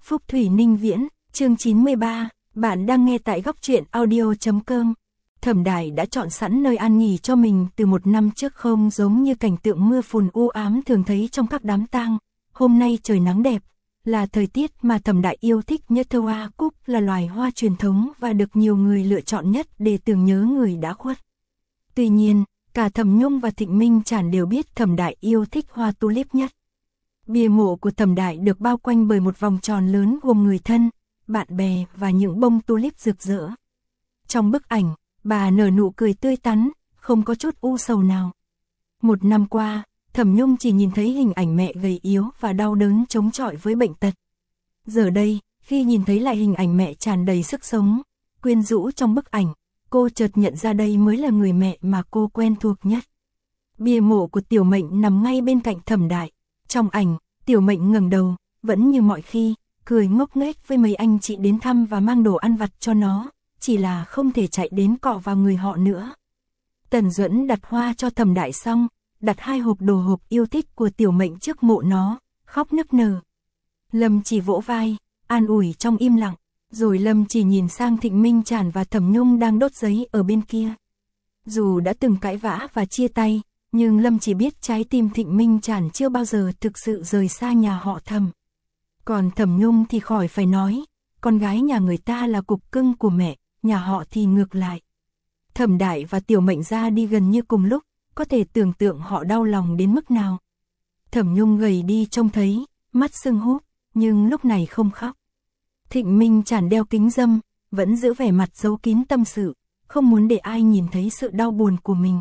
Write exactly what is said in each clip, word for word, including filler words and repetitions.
Phúc Thủy Ninh Viễn, chương chín mươi ba, bạn đang nghe tại góc truyện audio chấm com. Thẩm Đại đã chọn sẵn nơi an nghỉ cho mình từ một năm trước, không giống như cảnh tượng mưa phùn u ám thường thấy trong các đám tang. Hôm nay trời nắng đẹp, là thời tiết mà Thẩm Đại yêu thích nhất. Thơ hoa cúc là loài hoa truyền thống và được nhiều người lựa chọn nhất để tưởng nhớ người đã khuất. Tuy nhiên, cả Thẩm Nhung và Thịnh Minh Trản đều biết Thẩm Đại yêu thích hoa tulip nhất. Bia mộ của Thẩm Đại được bao quanh bởi một vòng tròn lớn gồm người thân, bạn bè và những bông tulip rực rỡ. Trong bức ảnh, bà nở nụ cười tươi tắn, không có chút u sầu nào. Một năm qua, Thẩm Nhung chỉ nhìn thấy hình ảnh mẹ gầy yếu và đau đớn chống chọi với bệnh tật. Giờ đây, khi nhìn thấy lại hình ảnh mẹ tràn đầy sức sống, quyến rũ trong bức ảnh, cô chợt nhận ra đây mới là người mẹ mà cô quen thuộc nhất. Bia mộ của Tiểu Mệnh nằm ngay bên cạnh Thẩm Đại. Trong ảnh, Tiểu Mệnh ngẩng đầu, vẫn như mọi khi, cười ngốc nghếch với mấy anh chị đến thăm và mang đồ ăn vặt cho nó, chỉ là không thể chạy đến cọ vào người họ nữa. Tần Duẫn đặt hoa cho Thẩm Đại xong, đặt hai hộp đồ hộp yêu thích của Tiểu Mệnh trước mộ nó, khóc nức nở. Lâm chỉ vỗ vai, an ủi trong im lặng, rồi Lâm chỉ nhìn sang Thịnh Minh Trản và Thẩm Nhung đang đốt giấy ở bên kia. Dù đã từng cãi vã và chia tay, nhưng Lâm chỉ biết trái tim Thịnh Minh Trản chưa bao giờ thực sự rời xa nhà họ Thẩm. Còn Thẩm Nhung thì khỏi phải nói, con gái nhà người ta là cục cưng của mẹ, nhà họ thì ngược lại. Thẩm Đại và Tiểu Mệnh ra đi gần như cùng lúc, có thể tưởng tượng họ đau lòng đến mức nào. Thẩm Nhung gầy đi trông thấy, mắt sưng húp, nhưng lúc này không khóc. Thịnh Minh Trản đeo kính râm, vẫn giữ vẻ mặt giấu kín tâm sự, không muốn để ai nhìn thấy sự đau buồn của mình.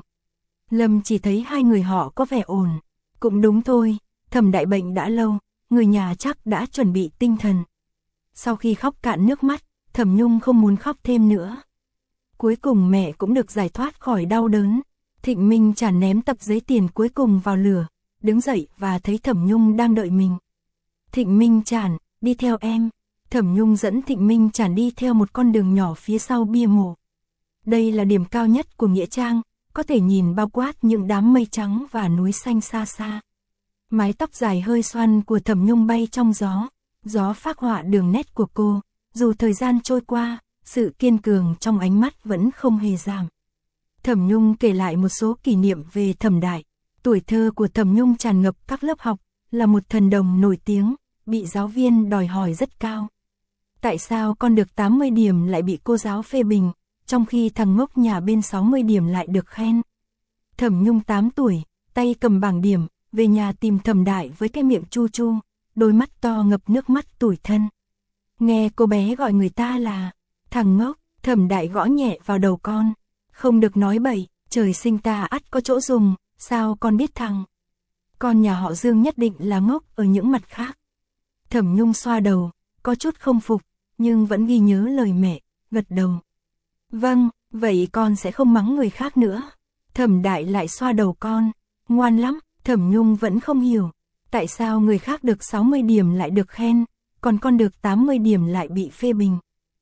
Lâm chỉ thấy hai người họ có vẻ ổn. Cũng đúng thôi, Thẩm Đại bệnh đã lâu, người nhà chắc đã chuẩn bị tinh thần. Sau khi khóc cạn nước mắt, Thẩm Nhung không muốn khóc thêm nữa. Cuối cùng mẹ cũng được giải thoát khỏi đau đớn. Thịnh Minh Trản ném tập giấy tiền cuối cùng vào lửa, đứng dậy và thấy Thẩm Nhung đang đợi mình. Thịnh Minh Trản, đi theo em. Thẩm Nhung dẫn Thịnh Minh Trản đi theo một con đường nhỏ phía sau bia mộ. Đây là điểm cao nhất của nghĩa trang, có thể nhìn bao quát những đám mây trắng và núi xanh xa xa. Mái tóc dài hơi xoăn của Thẩm Nhung bay trong gió, gió phác họa đường nét của cô, dù thời gian trôi qua, sự kiên cường trong ánh mắt vẫn không hề giảm. Thẩm Nhung kể lại một số kỷ niệm về Thẩm Đại. Tuổi thơ của Thẩm Nhung tràn ngập các lớp học, là một thần đồng nổi tiếng, bị giáo viên đòi hỏi rất cao. Tại sao con được tám mươi điểm lại bị cô giáo phê bình, trong khi thằng ngốc nhà bên sáu mươi điểm lại được khen? Thẩm Nhung tám tuổi, tay cầm bảng điểm, về nhà tìm Thẩm Đại với cái miệng chu chu, đôi mắt to ngập nước mắt tủi thân. Nghe cô bé gọi người ta là thằng ngốc, Thẩm Đại gõ nhẹ vào đầu con. Không được nói bậy, trời sinh ta ắt có chỗ dùng, sao con biết thằng? Con nhà họ Dương nhất định là ngốc ở những mặt khác. Thẩm Nhung xoa đầu, có chút không phục, nhưng vẫn ghi nhớ lời mẹ, gật đầu. Vâng, vậy con sẽ không mắng người khác nữa. Thẩm Đại lại xoa đầu con, ngoan lắm. Thẩm Nhung vẫn không hiểu, tại sao người khác được sáu mươi điểm lại được khen, còn con được tám mươi điểm lại bị phê bình.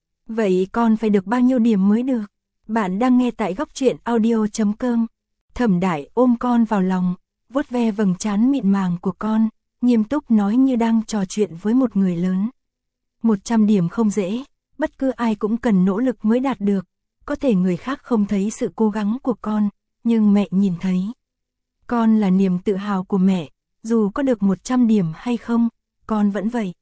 Vậy con phải được bao nhiêu điểm mới được? Bạn đang nghe tại góc truyện audio chấm com. Thẩm Đại ôm con vào lòng, vuốt ve vầng trán mịn màng của con, nghiêm túc nói như đang trò chuyện với một người lớn. một trăm điểm không dễ, bất cứ ai cũng cần nỗ lực mới đạt được. Có thể người khác không thấy sự cố gắng của con, nhưng mẹ nhìn thấy. Con là niềm tự hào của mẹ, dù có được một trăm điểm hay không, con vẫn vậy.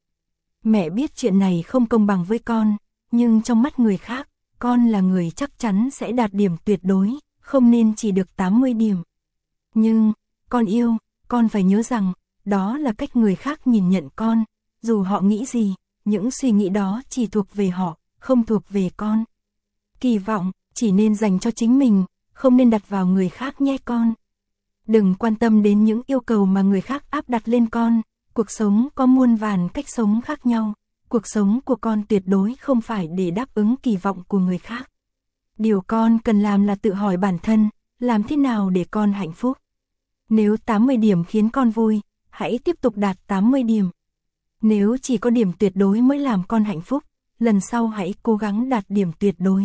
Mẹ biết chuyện này không công bằng với con, nhưng trong mắt người khác, con là người chắc chắn sẽ đạt điểm tuyệt đối, không nên chỉ được tám mươi điểm. Nhưng, con yêu, con phải nhớ rằng, đó là cách người khác nhìn nhận con, dù họ nghĩ gì, những suy nghĩ đó chỉ thuộc về họ, không thuộc về con. Kỳ vọng, chỉ nên dành cho chính mình, không nên đặt vào người khác nhé con. Đừng quan tâm đến những yêu cầu mà người khác áp đặt lên con, cuộc sống có muôn vàn cách sống khác nhau, cuộc sống của con tuyệt đối không phải để đáp ứng kỳ vọng của người khác. Điều con cần làm là tự hỏi bản thân, làm thế nào để con hạnh phúc. Nếu tám mươi điểm khiến con vui, hãy tiếp tục đạt tám mươi điểm. Nếu chỉ có điểm tuyệt đối mới làm con hạnh phúc, lần sau hãy cố gắng đạt điểm tuyệt đối.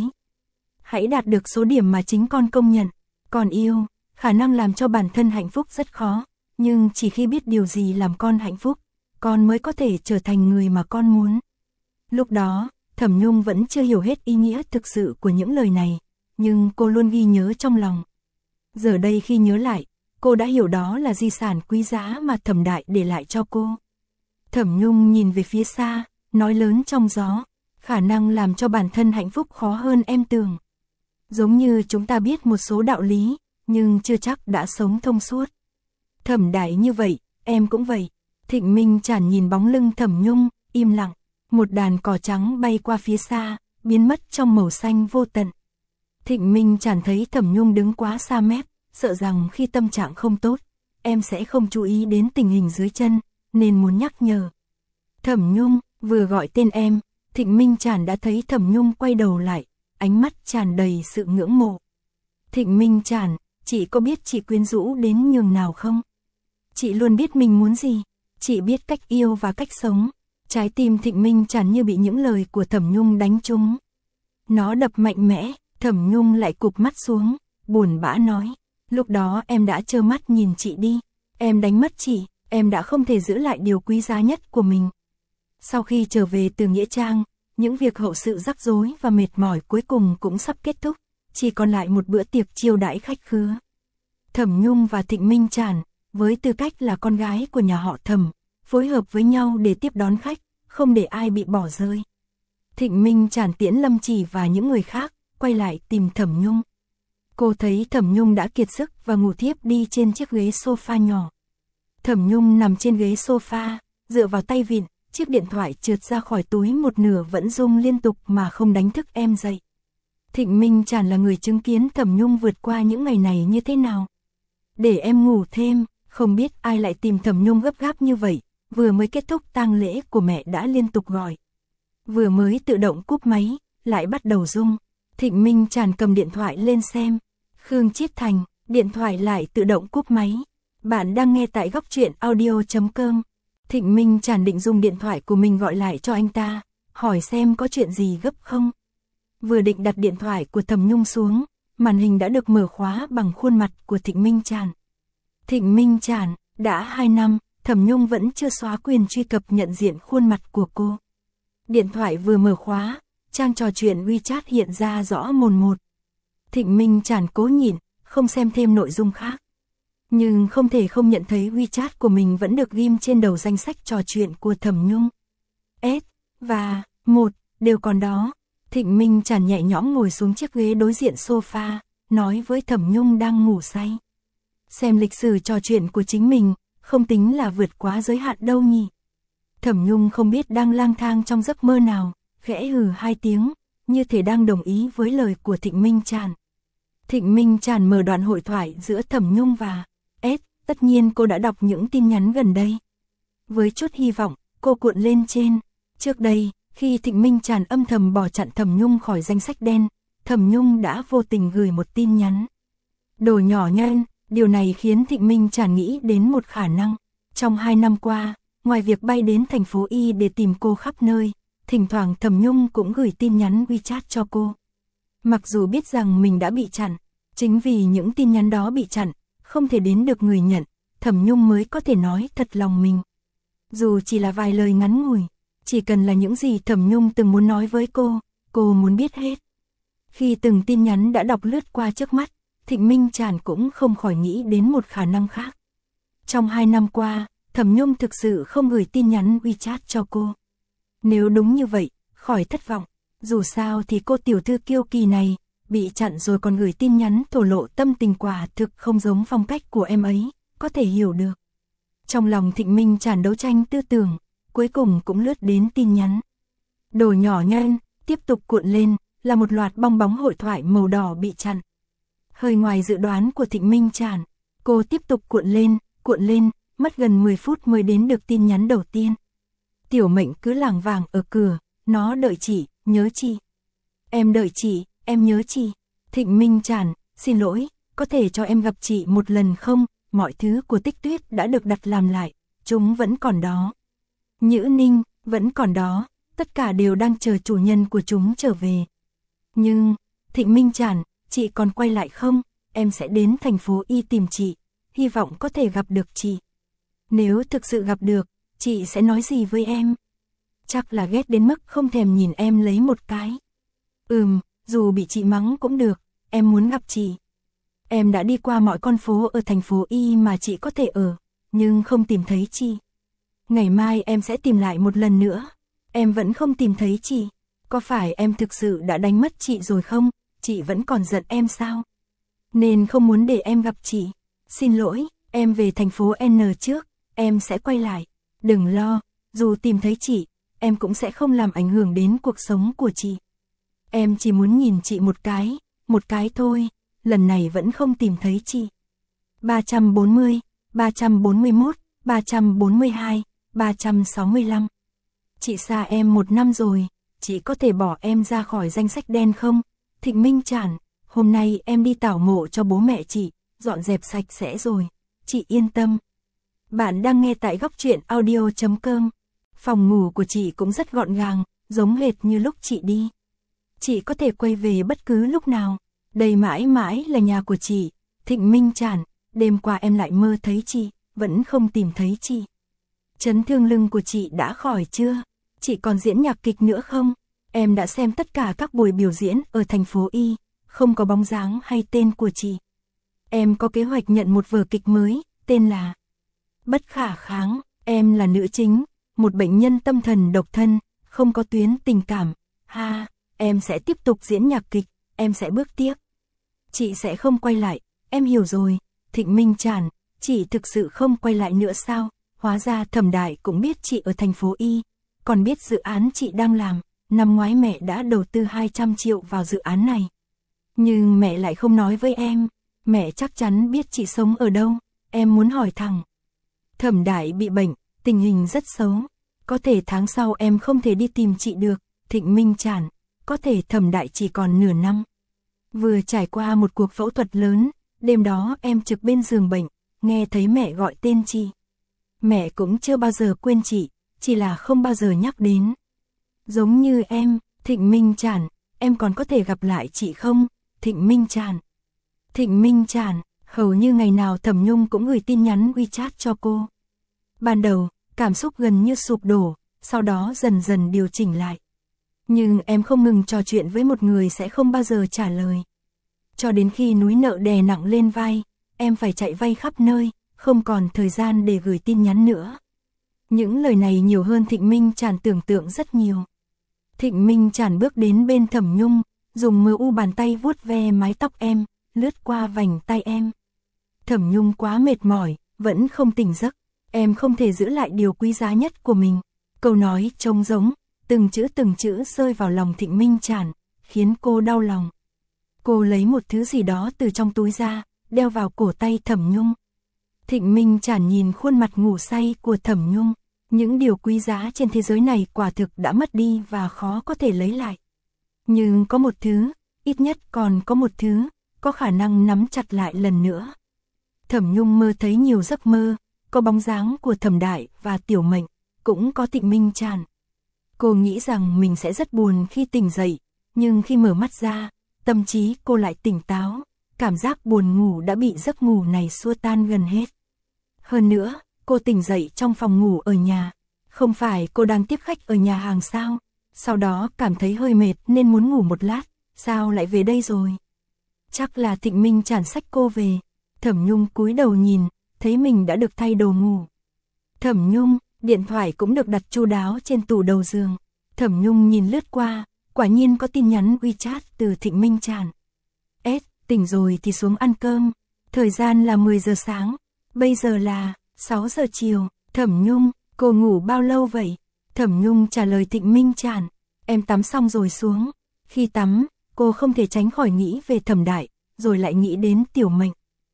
Hãy đạt được số điểm mà chính con công nhận. Con yêu, khả năng làm cho bản thân hạnh phúc rất khó, nhưng chỉ khi biết điều gì làm con hạnh phúc, con mới có thể trở thành người mà con muốn. Lúc đó, Thẩm Nhung vẫn chưa hiểu hết ý nghĩa thực sự của những lời này, nhưng cô luôn ghi nhớ trong lòng. Giờ đây khi nhớ lại, cô đã hiểu đó là di sản quý giá mà Thẩm Đại để lại cho cô. Thẩm Nhung nhìn về phía xa, nói lớn trong gió, khả năng làm cho bản thân hạnh phúc khó hơn em tưởng. Giống như chúng ta biết một số đạo lý, nhưng chưa chắc đã sống thông suốt. Thẩm Đại như vậy, em cũng vậy. Thịnh Minh Trản nhìn bóng lưng Thẩm Nhung, im lặng. Một đàn cỏ trắng bay qua phía xa, biến mất trong màu xanh vô tận. Thịnh Minh Trản thấy Thẩm Nhung đứng quá xa mép, sợ rằng khi tâm trạng không tốt, em sẽ không chú ý đến tình hình dưới chân, nên muốn nhắc nhở. Thẩm Nhung, vừa gọi tên em, Thịnh Minh Trản đã thấy Thẩm Nhung quay đầu lại, ánh mắt tràn đầy sự ngưỡng mộ. Thịnh Minh Trản, chị có biết chị quyến rũ đến nhường nào không? Chị luôn biết mình muốn gì, chị biết cách yêu và cách sống. Trái tim Thịnh Minh Trản như bị những lời của Thẩm Nhung đánh trúng. Nó đập mạnh mẽ, Thẩm Nhung lại cụp mắt xuống, buồn bã nói. Lúc đó em đã trơ mắt nhìn chị đi, em đánh mất chị, em đã không thể giữ lại điều quý giá nhất của mình. Sau khi trở về từ Nghĩa Trang, những việc hậu sự rắc rối và mệt mỏi cuối cùng cũng sắp kết thúc, chỉ còn lại một bữa tiệc chiêu đãi khách khứa. Thẩm Nhung và Thịnh Minh Trản, với tư cách là con gái của nhà họ Thẩm, phối hợp với nhau để tiếp đón khách, không để ai bị bỏ rơi. Thịnh Minh Trản tiễn Lâm Chỉ và những người khác, quay lại tìm Thẩm Nhung. Cô thấy Thẩm Nhung đã kiệt sức và ngủ thiếp đi trên chiếc ghế sofa nhỏ. Thẩm Nhung nằm trên ghế sofa, dựa vào tay vịn, chiếc điện thoại trượt ra khỏi túi một nửa vẫn rung liên tục mà không đánh thức em dậy. Thịnh Minh Trản là người chứng kiến Thẩm Nhung vượt qua những ngày này như thế nào. Để em ngủ thêm, không biết ai lại tìm Thẩm Nhung gấp gáp như vậy, vừa mới kết thúc tang lễ của mẹ đã liên tục gọi. Vừa mới tự động cúp máy, lại bắt đầu rung. Thịnh Minh Trản cầm điện thoại lên xem. Khương Chiết Thành, điện thoại lại tự động cúp máy. Bạn đang nghe tại góc truyện audio chấm com. Thịnh Minh Trản định dùng điện thoại của mình gọi lại cho anh ta, hỏi xem có chuyện gì gấp không. Vừa định đặt điện thoại của Thẩm Nhung xuống, màn hình đã được mở khóa bằng khuôn mặt của Thịnh Minh Trản. Thịnh Minh Trản, đã hai năm, Thẩm Nhung vẫn chưa xóa quyền truy cập nhận diện khuôn mặt của cô. Điện thoại vừa mở khóa, trang trò chuyện WeChat hiện ra rõ mồn một. Thịnh Minh Trản cố nhịn, không xem thêm nội dung khác. Nhưng không thể không nhận thấy WeChat của mình vẫn được ghim trên đầu danh sách trò chuyện của Thẩm Nhung. S và một đều còn đó. Thịnh Minh Trản nhẹ nhõm ngồi xuống chiếc ghế đối diện sofa, nói với Thẩm Nhung đang ngủ say. Xem lịch sử trò chuyện của chính mình, không tính là vượt quá giới hạn đâu nhỉ. Thẩm Nhung không biết đang lang thang trong giấc mơ nào, khẽ hừ hai tiếng, như thể đang đồng ý với lời của Thịnh Minh Trản. Thịnh Minh Trản mở đoạn hội thoại giữa Thẩm Nhung và S, tất nhiên cô đã đọc những tin nhắn gần đây. Với chút hy vọng, cô cuộn lên trên. Trước đây, khi Thịnh Minh Trản âm thầm bỏ chặn Thẩm Nhung khỏi danh sách đen, Thẩm Nhung đã vô tình gửi một tin nhắn. Đồ nhỏ nhen, điều này khiến Thịnh Minh Trản nghĩ đến một khả năng. Trong hai năm qua, ngoài việc bay đến thành phố Y để tìm cô khắp nơi, thỉnh thoảng Thẩm Nhung cũng gửi tin nhắn WeChat cho cô. Mặc dù biết rằng mình đã bị chặn, chính vì những tin nhắn đó bị chặn, không thể đến được người nhận, Thẩm Nhung mới có thể nói thật lòng mình. Dù chỉ là vài lời ngắn ngủi, chỉ cần là những gì Thẩm Nhung từng muốn nói với cô, cô muốn biết hết. Khi từng tin nhắn đã đọc lướt qua trước mắt, Thịnh Minh Trản cũng không khỏi nghĩ đến một khả năng khác. Trong hai năm qua, Thẩm Nhung thực sự không gửi tin nhắn WeChat cho cô. Nếu đúng như vậy, khỏi thất vọng, dù sao thì cô tiểu thư kiêu kỳ này, bị chặn rồi còn gửi tin nhắn thổ lộ tâm tình quả thực không giống phong cách của em ấy, có thể hiểu được. Trong lòng Thịnh Minh Trản đấu tranh tư tưởng, cuối cùng cũng lướt đến tin nhắn. Đồ nhỏ nhen, tiếp tục cuộn lên, là một loạt bong bóng hội thoại màu đỏ bị chặn. Hơi ngoài dự đoán của Thịnh Minh Trản, cô tiếp tục cuộn lên, cuộn lên, mất gần mười phút mới đến được tin nhắn đầu tiên. Tiểu Mệnh cứ lảng vảng ở cửa, nó đợi chị, nhớ chị. Em đợi chị, em nhớ chị. Thịnh Minh Trản, xin lỗi, có thể cho em gặp chị một lần không? Mọi thứ của Tích Tuyết đã được đặt làm lại, chúng vẫn còn đó. Nhữ Ninh, vẫn còn đó, tất cả đều đang chờ chủ nhân của chúng trở về. Nhưng, Thịnh Minh Trản, chị còn quay lại không? Em sẽ đến thành phố Y tìm chị, hy vọng có thể gặp được chị. Nếu thực sự gặp được, chị sẽ nói gì với em? Chắc là ghét đến mức không thèm nhìn em lấy một cái. Ừm, dù bị chị mắng cũng được, em muốn gặp chị. Em đã đi qua mọi con phố ở thành phố Y mà chị có thể ở, nhưng không tìm thấy chị. Ngày mai em sẽ tìm lại một lần nữa. Em vẫn không tìm thấy chị. Có phải em thực sự đã đánh mất chị rồi không? Chị vẫn còn giận em sao? Nên không muốn để em gặp chị. Xin lỗi, em về thành phố N trước, em sẽ quay lại. Đừng lo, dù tìm thấy chị, em cũng sẽ không làm ảnh hưởng đến cuộc sống của chị. Em chỉ muốn nhìn chị một cái, một cái thôi, lần này vẫn không tìm thấy chị. ba trăm bốn mươi, ba trăm bốn mươi mốt, ba trăm bốn mươi hai, ba trăm sáu mươi lăm. Chị xa em một năm rồi, chị có thể bỏ em ra khỏi danh sách đen không? Thịnh Minh Trản, hôm nay em đi tảo mộ cho bố mẹ chị, dọn dẹp sạch sẽ rồi, chị yên tâm. Bạn đang nghe tại góc truyện audio chấm com. Phòng ngủ của chị cũng rất gọn gàng, giống hệt như lúc chị đi. Chị có thể quay về bất cứ lúc nào, đây mãi mãi là nhà của chị. Thịnh Minh Trản, đêm qua em lại mơ thấy chị, vẫn không tìm thấy chị. Chấn thương lưng của chị đã khỏi chưa? Chị còn diễn nhạc kịch nữa không? Em đã xem tất cả các buổi biểu diễn ở thành phố Y, không có bóng dáng hay tên của chị. Em có kế hoạch nhận một vở kịch mới, tên là Bất Khả Kháng. Em là nữ chính, một bệnh nhân tâm thần độc thân, không có tuyến tình cảm. Ha, em sẽ tiếp tục diễn nhạc kịch, em sẽ bước tiếp. Chị sẽ không quay lại, em hiểu rồi. Thịnh Minh Trản, chị thực sự không quay lại nữa sao? Hóa ra Thẩm Đại cũng biết chị ở thành phố Y, còn biết dự án chị đang làm. Năm ngoái mẹ đã đầu tư hai trăm triệu vào dự án này. Nhưng mẹ lại không nói với em, mẹ chắc chắn biết chị sống ở đâu, em muốn hỏi thẳng. Thẩm Đại bị bệnh, tình hình rất xấu, có thể tháng sau em không thể đi tìm chị được. Thịnh Minh Trản, có thể Thẩm Đại chỉ còn nửa năm. Vừa trải qua một cuộc phẫu thuật lớn, đêm đó em trực bên giường bệnh, nghe thấy mẹ gọi tên chị. Mẹ cũng chưa bao giờ quên chị, chỉ là không bao giờ nhắc đến. Giống như em, Thịnh Minh Trản, em còn có thể gặp lại chị không? Thịnh Minh Trản. Thịnh Minh Trản, hầu như ngày nào Thẩm Nhung cũng gửi tin nhắn WeChat cho cô. Ban đầu, cảm xúc gần như sụp đổ, sau đó dần dần điều chỉnh lại. Nhưng em không ngừng trò chuyện với một người sẽ không bao giờ trả lời. Cho đến khi núi nợ đè nặng lên vai, em phải chạy vay khắp nơi, không còn thời gian để gửi tin nhắn nữa. Những lời này nhiều hơn Thịnh Minh Trản tưởng tượng rất nhiều. Thịnh Minh Trản bước đến bên Thẩm Nhung, dùng mờ u bàn tay vuốt ve mái tóc em, lướt qua vành tay em. Thẩm Nhung quá mệt mỏi, vẫn không tỉnh giấc. Em không thể giữ lại điều quý giá nhất của mình. Câu nói trông giống, từng chữ từng chữ rơi vào lòng Thịnh Minh Trản, khiến cô đau lòng. Cô lấy một thứ gì đó từ trong túi ra, đeo vào cổ tay Thẩm Nhung. Thịnh Minh Trản nhìn khuôn mặt ngủ say của Thẩm Nhung. Những điều quý giá trên thế giới này quả thực đã mất đi và khó có thể lấy lại. Nhưng có một thứ, ít nhất còn có một thứ, có khả năng nắm chặt lại lần nữa. Thẩm Nhung mơ thấy nhiều giấc mơ, có bóng dáng của Thẩm Đại và Tiểu Mệnh, cũng có Thịnh Minh Trản. Cô nghĩ rằng mình sẽ rất buồn khi tỉnh dậy, nhưng khi mở mắt ra, tâm trí cô lại tỉnh táo, cảm giác buồn ngủ đã bị giấc ngủ này xua tan gần hết. Hơn nữa, cô tỉnh dậy trong phòng ngủ ở nhà, không phải cô đang tiếp khách ở nhà hàng sao? Sau đó cảm thấy hơi mệt nên muốn ngủ một lát, sao lại về đây rồi? Chắc là Thịnh Minh Trản xách cô về. Thẩm Nhung cúi đầu nhìn, thấy mình đã được thay đồ ngủ. Thẩm Nhung, điện thoại cũng được đặt chu đáo trên tủ đầu giường. Thẩm Nhung nhìn lướt qua, quả nhiên có tin nhắn WeChat từ Thịnh Minh Trản. S, tỉnh rồi thì xuống ăn cơm. Thời gian là mười giờ sáng, bây giờ là sáu giờ chiều. Thẩm Nhung, cô ngủ bao lâu vậy? Thẩm Nhung trả lời Thịnh Minh Trản, em tắm xong rồi xuống. Khi tắm, cô không thể tránh khỏi nghĩ về Thẩm Đại, rồi lại nghĩ đến Tiểu Mệnh.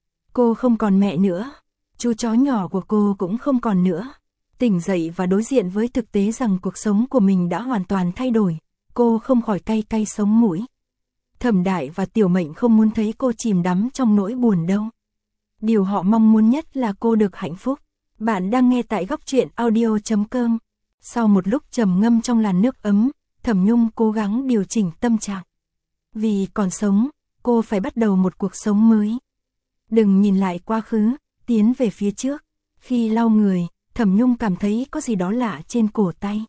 Cô không còn mẹ nữa, chú chó nhỏ của cô cũng không còn nữa. Tỉnh dậy và đối diện với thực tế rằng cuộc sống của mình đã hoàn toàn thay đổi, cô không khỏi cay cay sống mũi. Thẩm Đại và Tiểu Mệnh không muốn thấy cô chìm đắm trong nỗi buồn đâu. Điều họ mong muốn nhất là cô được hạnh phúc. Bạn đang nghe tại góc truyện audio chấm com. Sau một lúc trầm ngâm trong làn nước ấm, Thẩm Nhung cố gắng điều chỉnh tâm trạng. Vì còn sống, cô phải bắt đầu một cuộc sống mới. Đừng nhìn lại quá khứ, tiến về phía trước. Khi lau người, Thẩm Nhung cảm thấy có gì đó lạ trên cổ tay.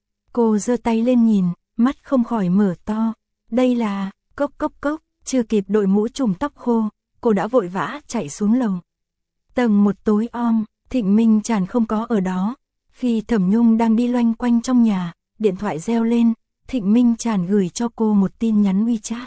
Cô giơ tay lên nhìn, mắt không khỏi mở to. Đây là, cốc cốc cốc, chưa kịp đội mũ trùm tóc khô, cô đã vội vã chạy xuống lầu. Tầng một tối om, Thịnh Minh Tràn không có ở đó. Khi Thẩm Nhung đang đi loanh quanh trong nhà, điện thoại reo lên, Thịnh Minh Tràn gửi cho cô một tin nhắn WeChat.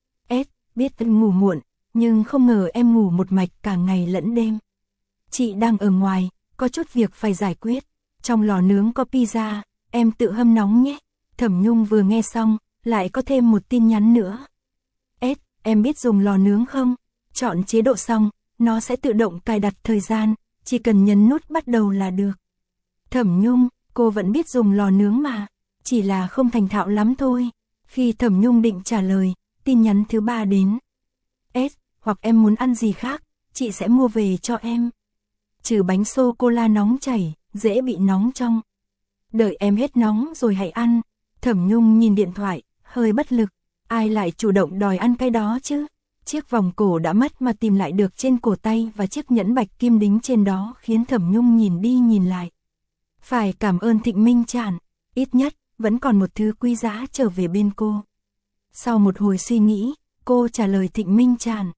S, biết em ngủ muộn, nhưng không ngờ em ngủ một mạch cả ngày lẫn đêm. Chị đang ở ngoài, có chút việc phải giải quyết. Trong lò nướng có pizza, em tự hâm nóng nhé. Thẩm Nhung vừa nghe xong, lại có thêm một tin nhắn nữa. S, em biết dùng lò nướng không? Chọn chế độ xong, nó sẽ tự động cài đặt thời gian, chỉ cần nhấn nút bắt đầu là được. Thẩm Nhung, cô vẫn biết dùng lò nướng mà, chỉ là không thành thạo lắm thôi. Khi Thẩm Nhung định trả lời, tin nhắn thứ ba đến. S, hoặc em muốn ăn gì khác, chị sẽ mua về cho em. Trừ bánh sô-cô-la nóng chảy, dễ bị nóng trong. Đợi em hết nóng rồi hãy ăn. Thẩm Nhung nhìn điện thoại, hơi bất lực. Ai lại chủ động đòi ăn cái đó chứ? Chiếc vòng cổ đã mất mà tìm lại được trên cổ tay và chiếc nhẫn bạch kim đính trên đó khiến Thẩm Nhung nhìn đi nhìn lại. Phải cảm ơn Thịnh Minh Tràn, ít nhất vẫn còn một thứ quý giá trở về bên cô. Sau một hồi suy nghĩ, cô trả lời Thịnh Minh Tràn.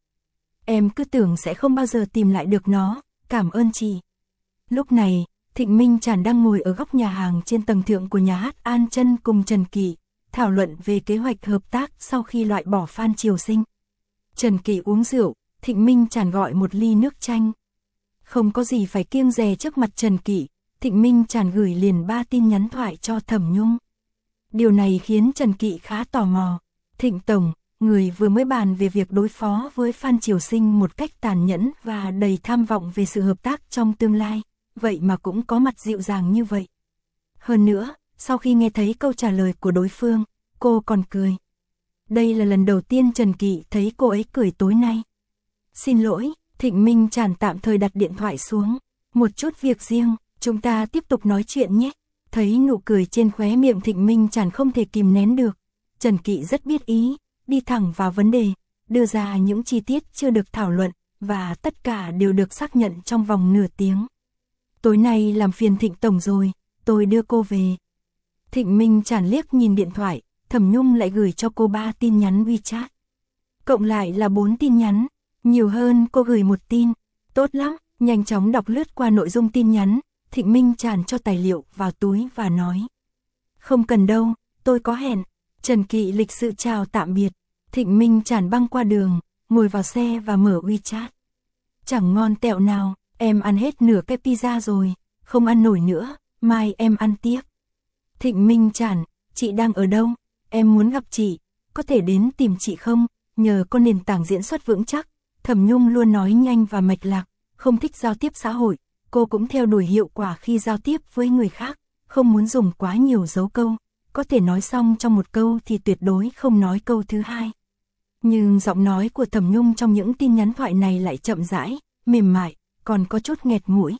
Em cứ tưởng sẽ không bao giờ tìm lại được nó, cảm ơn chị. Lúc này, Thịnh Minh Tràn đang ngồi ở góc nhà hàng trên tầng thượng của nhà hát An Chân cùng Trần Kỷ, thảo luận về kế hoạch hợp tác sau khi loại bỏ Phan Triều Sinh. Trần Kỷ uống rượu, Thịnh Minh Tràn gọi một ly nước chanh. Không có gì phải kiêng dè trước mặt Trần Kỷ, Thịnh Minh Tràn gửi liền ba tin nhắn thoại cho Thẩm Nhung. Điều này khiến Trần Kỷ khá tò mò. Thịnh Tổng, người vừa mới bàn về việc đối phó với Phan Triều Sinh một cách tàn nhẫn và đầy tham vọng về sự hợp tác trong tương lai, vậy mà cũng có mặt dịu dàng như vậy. Hơn nữa, sau khi nghe thấy câu trả lời của đối phương, cô còn cười. Đây là lần đầu tiên Trần Kỷ thấy cô ấy cười tối nay. Xin lỗi, Thịnh Minh Tràn tạm thời đặt điện thoại xuống. Một chút việc riêng, chúng ta tiếp tục nói chuyện nhé. Thấy nụ cười trên khóe miệng Thịnh Minh Tràn không thể kìm nén được. Trần Kỷ rất biết ý, đi thẳng vào vấn đề, đưa ra những chi tiết chưa được thảo luận, và tất cả đều được xác nhận trong vòng nửa tiếng. Tối nay làm phiền Thịnh Tổng rồi, tôi đưa cô về. Thịnh Minh Tràn liếc nhìn điện thoại, Thẩm Nhung lại gửi cho cô ba tin nhắn WeChat. Cộng lại là bốn tin nhắn, nhiều hơn cô gửi một tin. Tốt lắm, nhanh chóng đọc lướt qua nội dung tin nhắn, Thịnh Minh Tràn cho tài liệu vào túi và nói. Không cần đâu, tôi có hẹn. Trần Kỷ lịch sự chào tạm biệt, Thịnh Minh Tràn băng qua đường, ngồi vào xe và mở WeChat. Chẳng ngon tẹo nào, em ăn hết nửa cái pizza rồi, không ăn nổi nữa, mai em ăn tiếp. Thịnh Minh Tràn, chị đang ở đâu? Em muốn gặp chị, có thể đến tìm chị không? Nhờ có nền tảng diễn xuất vững chắc, Thẩm Nhung luôn nói nhanh và mạch lạc, không thích giao tiếp xã hội, cô cũng theo đuổi hiệu quả khi giao tiếp với người khác, không muốn dùng quá nhiều dấu câu, có thể nói xong trong một câu thì tuyệt đối không nói câu thứ hai. Nhưng giọng nói của Thẩm Nhung trong những tin nhắn thoại này lại chậm rãi, mềm mại, còn có chút nghẹt mũi.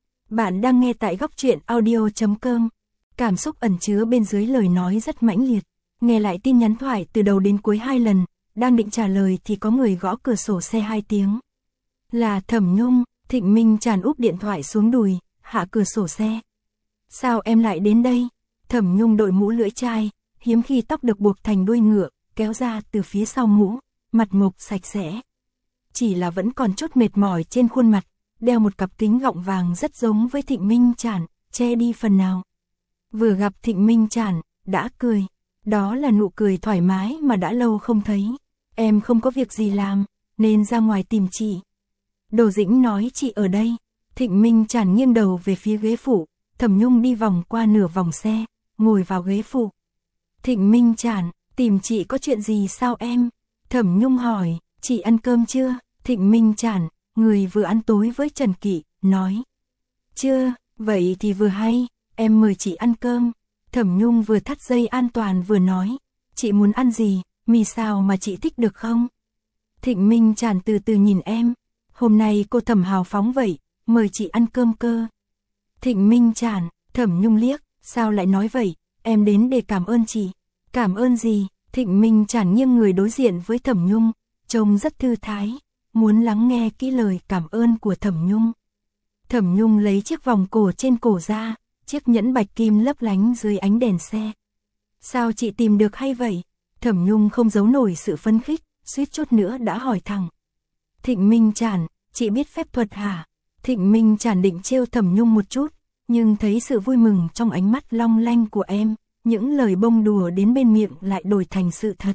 Bạn đang nghe tại góc truyện audio chấm com. Cảm xúc ẩn chứa bên dưới lời nói rất mãnh liệt. Nghe lại tin nhắn thoại từ đầu đến cuối hai lần, đang định trả lời thì có người gõ cửa sổ xe hai tiếng. Là Thẩm Nhung. Thịnh Minh Tràn úp điện thoại xuống đùi, hạ cửa sổ xe. Sao em lại đến đây? Thẩm Nhung đội mũ lưỡi chai, hiếm khi tóc được buộc thành đuôi ngựa, kéo ra từ phía sau mũ, mặt mộc sạch sẽ. Chỉ là vẫn còn chút mệt mỏi trên khuôn mặt, đeo một cặp kính gọng vàng rất giống với Thịnh Minh Tràn, che đi phần nào. Vừa gặp Thịnh Minh Tràn, đã cười. Đó là nụ cười thoải mái mà đã lâu không thấy. Em không có việc gì làm, nên ra ngoài tìm chị. Đồ Dĩnh nói chị ở đây. Thịnh Minh Tràn nghiêng đầu về phía ghế phụ, Thẩm Nhung đi vòng qua nửa vòng xe, ngồi vào ghế phụ. Thịnh Minh Tràn, tìm chị có chuyện gì sao em? Thẩm Nhung hỏi, chị ăn cơm chưa? Thịnh Minh Tràn, người vừa ăn tối với Trần Kỷ, nói. Chưa, vậy thì vừa hay, em mời chị ăn cơm. Thẩm Nhung vừa thắt dây an toàn vừa nói, chị muốn ăn gì, mì xào mà chị thích được không? Thịnh Minh Tràn từ từ nhìn em. Hôm nay cô Thẩm hào phóng vậy, mời chị ăn cơm cơ. Thịnh Minh Tràn, Thẩm Nhung liếc, sao lại nói vậy, em đến để cảm ơn chị. Cảm ơn gì? Thịnh Minh Tràn nghiêng người đối diện với Thẩm Nhung, trông rất thư thái, muốn lắng nghe kỹ lời cảm ơn của Thẩm Nhung. Thẩm Nhung lấy chiếc vòng cổ trên cổ ra, chiếc nhẫn bạch kim lấp lánh dưới ánh đèn xe. Sao chị tìm được hay vậy? Thẩm Nhung không giấu nổi sự phấn khích, suýt chút nữa đã hỏi thẳng. Thịnh Minh Trản, chị biết phép thuật hả? Thịnh Minh Trản định trêu Thẩm Nhung một chút, nhưng thấy sự vui mừng trong ánh mắt long lanh của em, những lời bông đùa đến bên miệng lại đổi thành sự thật.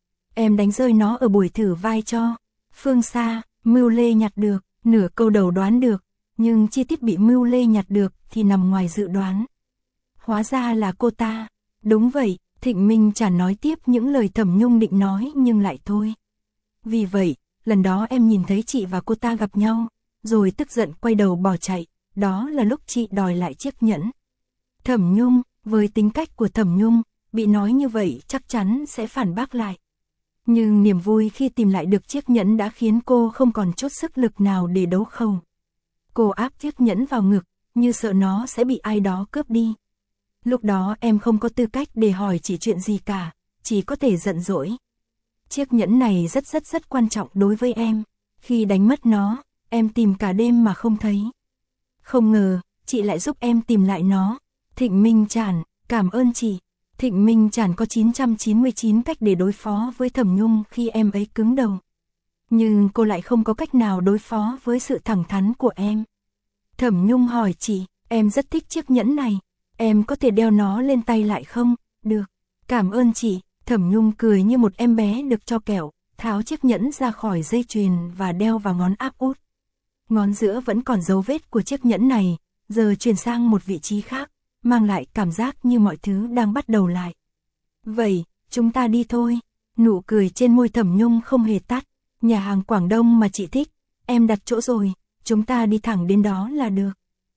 Em đánh rơi nó ở buổi thử vai cho Phương Sa, Mưu Lê nhặt được, nửa câu đầu đoán được, nhưng chi tiết bị Mưu Lê nhặt được thì nằm ngoài dự đoán. Hóa ra là cô ta. Đúng vậy, Thịnh Minh Trản nói tiếp những lời Thẩm Nhung định nói nhưng lại thôi. Vì vậy, lần đó em nhìn thấy chị và cô ta gặp nhau, rồi tức giận quay đầu bỏ chạy, đó là lúc chị đòi lại chiếc nhẫn. Thẩm Nhung, với tính cách của Thẩm Nhung, bị nói như vậy chắc chắn sẽ phản bác lại. Nhưng niềm vui khi tìm lại được chiếc nhẫn đã khiến cô không còn chút sức lực nào để đấu khẩu. Cô áp chiếc nhẫn vào ngực, như sợ nó sẽ bị ai đó cướp đi. Lúc đó em không có tư cách để hỏi chị chuyện gì cả, chỉ có thể giận dỗi. Chiếc nhẫn này rất rất rất quan trọng đối với em. Khi đánh mất nó, em tìm cả đêm mà không thấy. Không ngờ, chị lại giúp em tìm lại nó. Thịnh Minh Trản, cảm ơn chị. Thịnh Minh Trản có chín trăm chín mươi chín cách để đối phó với Thẩm Nhung khi em ấy cứng đầu. Nhưng cô lại không có cách nào đối phó với sự thẳng thắn của em. Thẩm Nhung hỏi chị, em rất thích chiếc nhẫn này. Em có thể đeo nó lên tay lại không? Được. Cảm ơn chị. Thẩm Nhung cười như một em bé được cho kẹo, tháo chiếc nhẫn ra khỏi dây chuyền và đeo vào ngón áp út. Ngón giữa vẫn còn dấu vết của chiếc nhẫn này, giờ chuyển sang một vị trí khác, mang lại cảm giác như mọi thứ đang bắt đầu lại. Vậy, chúng ta đi thôi. Nụ cười trên môi Thẩm Nhung không hề tắt. Nhà hàng Quảng Đông mà chị thích, em đặt chỗ rồi, chúng ta đi thẳng đến đó là được.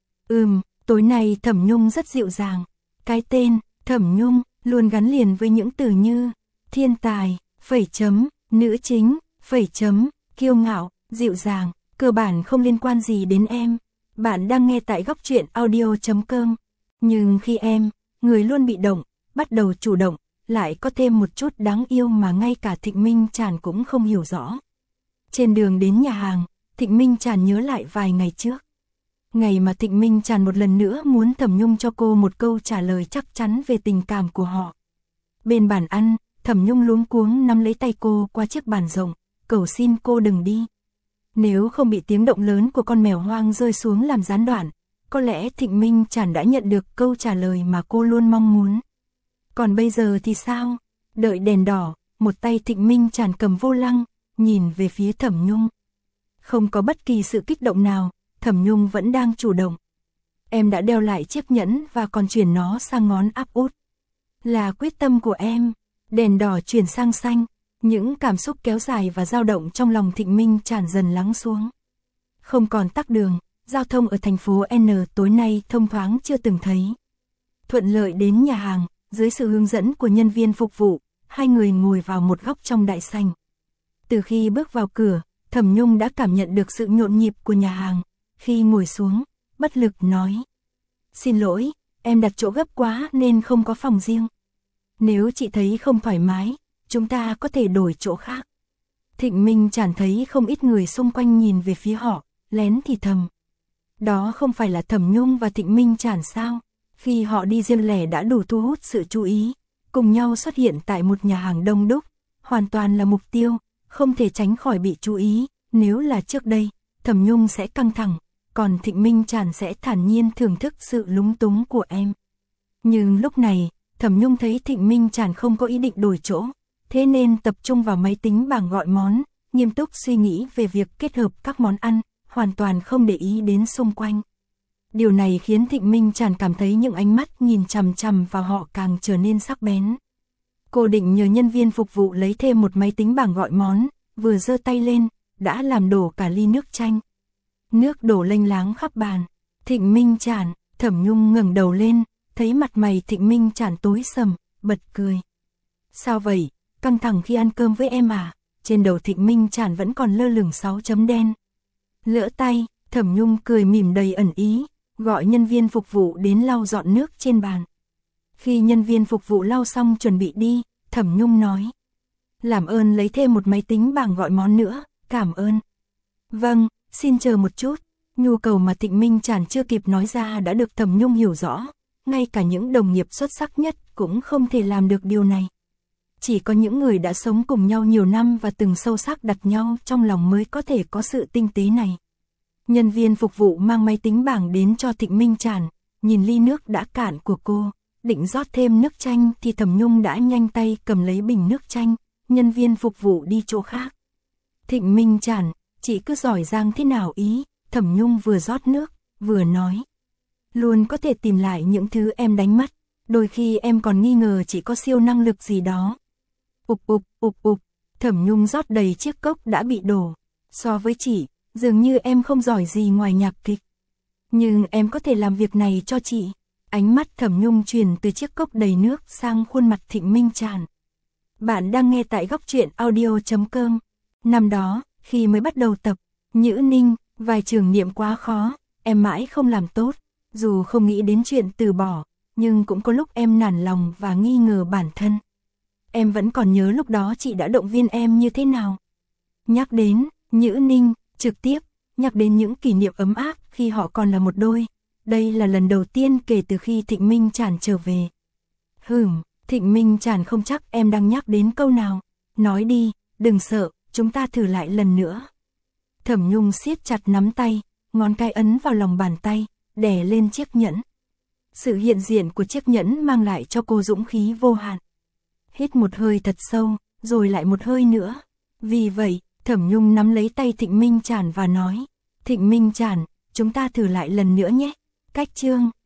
Ừm, tối nay Thẩm Nhung rất dịu dàng. Cái tên, Thẩm Nhung, luôn gắn liền với những từ như thiên tài, phẩy chấm, nữ chính, phẩy chấm, kiêu ngạo, dịu dàng, cơ bản không liên quan gì đến em. Bạn đang nghe tại góc truyện audio chấm com. Nhưng khi em, người luôn bị động, bắt đầu chủ động, lại có thêm một chút đáng yêu mà ngay cả Thịnh Minh Trản cũng không hiểu rõ. Trên đường đến nhà hàng, Thịnh Minh Trản nhớ lại vài ngày trước. Ngày mà Thịnh Minh Trản một lần nữa muốn Thẩm Nhung cho cô một câu trả lời chắc chắn về tình cảm của họ. Bên bàn ăn, Thẩm Nhung luống cuống nắm lấy tay cô qua chiếc bàn rộng, cầu xin cô đừng đi. Nếu không bị tiếng động lớn của con mèo hoang rơi xuống làm gián đoạn, có lẽ Thịnh Minh Trản đã nhận được câu trả lời mà cô luôn mong muốn. Còn bây giờ thì sao? Đợi đèn đỏ, một tay Thịnh Minh Trản cầm vô lăng, nhìn về phía Thẩm Nhung. Không có bất kỳ sự kích động nào, Thẩm Nhung vẫn đang chủ động. Em đã đeo lại chiếc nhẫn và còn chuyển nó sang ngón áp út. Là quyết tâm của em. Đèn đỏ chuyển sang xanh, những cảm xúc kéo dài và dao động trong lòng Thịnh Minh Trản dần lắng xuống. Không còn tắc đường, giao thông ở thành phố N tối nay thông thoáng chưa từng thấy. Thuận lợi đến nhà hàng, dưới sự hướng dẫn của nhân viên phục vụ, hai người ngồi vào một góc trong đại sảnh. Từ khi bước vào cửa, Thẩm Nhung đã cảm nhận được sự nhộn nhịp của nhà hàng. Khi ngồi xuống, bất lực nói. Xin lỗi, em đặt chỗ gấp quá nên không có phòng riêng. Nếu chị thấy không thoải mái, chúng ta có thể đổi chỗ khác. Thịnh Minh Trản thấy không ít người xung quanh nhìn về phía họ, lén thì thầm. Đó không phải là Thẩm Nhung và Thịnh Minh Trản sao? Khi họ đi riêng lẻ đã đủ thu hút sự chú ý, cùng nhau xuất hiện tại một nhà hàng đông đúc, hoàn toàn là mục tiêu, không thể tránh khỏi bị chú ý. Nếu là trước đây, Thẩm Nhung sẽ căng thẳng, còn Thịnh Minh Trản sẽ thản nhiên thưởng thức sự lúng túng của em. Nhưng lúc này, Thẩm Nhung thấy Thịnh Minh Trản không có ý định đổi chỗ, thế nên tập trung vào máy tính bảng gọi món, nghiêm túc suy nghĩ về việc kết hợp các món ăn, hoàn toàn không để ý đến xung quanh. Điều này khiến Thịnh Minh Trản cảm thấy những ánh mắt nhìn chằm chằm vào họ càng trở nên sắc bén. Cô định nhờ nhân viên phục vụ lấy thêm một máy tính bảng gọi món, vừa giơ tay lên, đã làm đổ cả ly nước chanh. Nước đổ lênh láng khắp bàn. Thịnh Minh Trản, Thẩm Nhung ngẩng đầu lên, thấy mặt mày Thịnh Minh Trản tối sầm, bật cười. Sao vậy, căng thẳng khi ăn cơm với em à? Trên đầu Thịnh Minh Trản vẫn còn lơ lửng sáu chấm đen. Lỡ tay, Thẩm Nhung cười mỉm đầy ẩn ý, gọi nhân viên phục vụ đến lau dọn nước trên bàn. Khi nhân viên phục vụ lau xong chuẩn bị đi, Thẩm Nhung nói. Làm ơn lấy thêm một máy tính bảng gọi món nữa, cảm ơn. Vâng, xin chờ một chút. Nhu cầu mà Thịnh Minh Tràn chưa kịp nói ra đã được Thẩm Nhung hiểu rõ, ngay cả những đồng nghiệp xuất sắc nhất cũng không thể làm được điều này. Chỉ có những người đã sống cùng nhau nhiều năm và từng sâu sắc đặt nhau trong lòng mới có thể có sự tinh tế này. Nhân viên phục vụ mang máy tính bảng đến cho Thịnh Minh Tràn, nhìn ly nước đã cạn của cô, định rót thêm nước chanh thì Thẩm Nhung đã nhanh tay cầm lấy bình nước chanh, nhân viên phục vụ đi chỗ khác. Thịnh Minh Tràn, chị cứ giỏi giang thế nào ý, Thẩm Nhung vừa rót nước, vừa nói. Luôn có thể tìm lại những thứ em đánh mất, đôi khi em còn nghi ngờ chị có siêu năng lực gì đó. Ụp ụp ụp ụp, Thẩm Nhung rót đầy chiếc cốc đã bị đổ. So với chị, dường như em không giỏi gì ngoài nhạc kịch. Nhưng em có thể làm việc này cho chị. Ánh mắt Thẩm Nhung truyền từ chiếc cốc đầy nước sang khuôn mặt Thịnh Minh Tràn. Bạn đang nghe tại góc truyện audio chấm com. Năm đó, khi mới bắt đầu tập, Nhữ Ninh, vài trường niệm quá khó, em mãi không làm tốt. Dù không nghĩ đến chuyện từ bỏ, nhưng cũng có lúc em nản lòng và nghi ngờ bản thân. Em vẫn còn nhớ lúc đó chị đã động viên em như thế nào. Nhắc đến Nhữ Ninh, trực tiếp, nhắc đến những kỷ niệm ấm áp khi họ còn là một đôi. Đây là lần đầu tiên kể từ khi Thịnh Minh Tràn trở về. Hừm, Thịnh Minh Tràn không chắc em đang nhắc đến câu nào. Nói đi, đừng sợ, chúng ta thử lại lần nữa. Thẩm Nhung siết chặt nắm tay, ngón cái ấn vào lòng bàn tay, đè lên chiếc nhẫn. Sự hiện diện của chiếc nhẫn mang lại cho cô dũng khí vô hạn. Hít một hơi thật sâu, rồi lại một hơi nữa. Vì vậy, Thẩm Nhung nắm lấy tay Thịnh Minh Tràn và nói, Thịnh Minh Tràn, chúng ta thử lại lần nữa nhé. Cách chương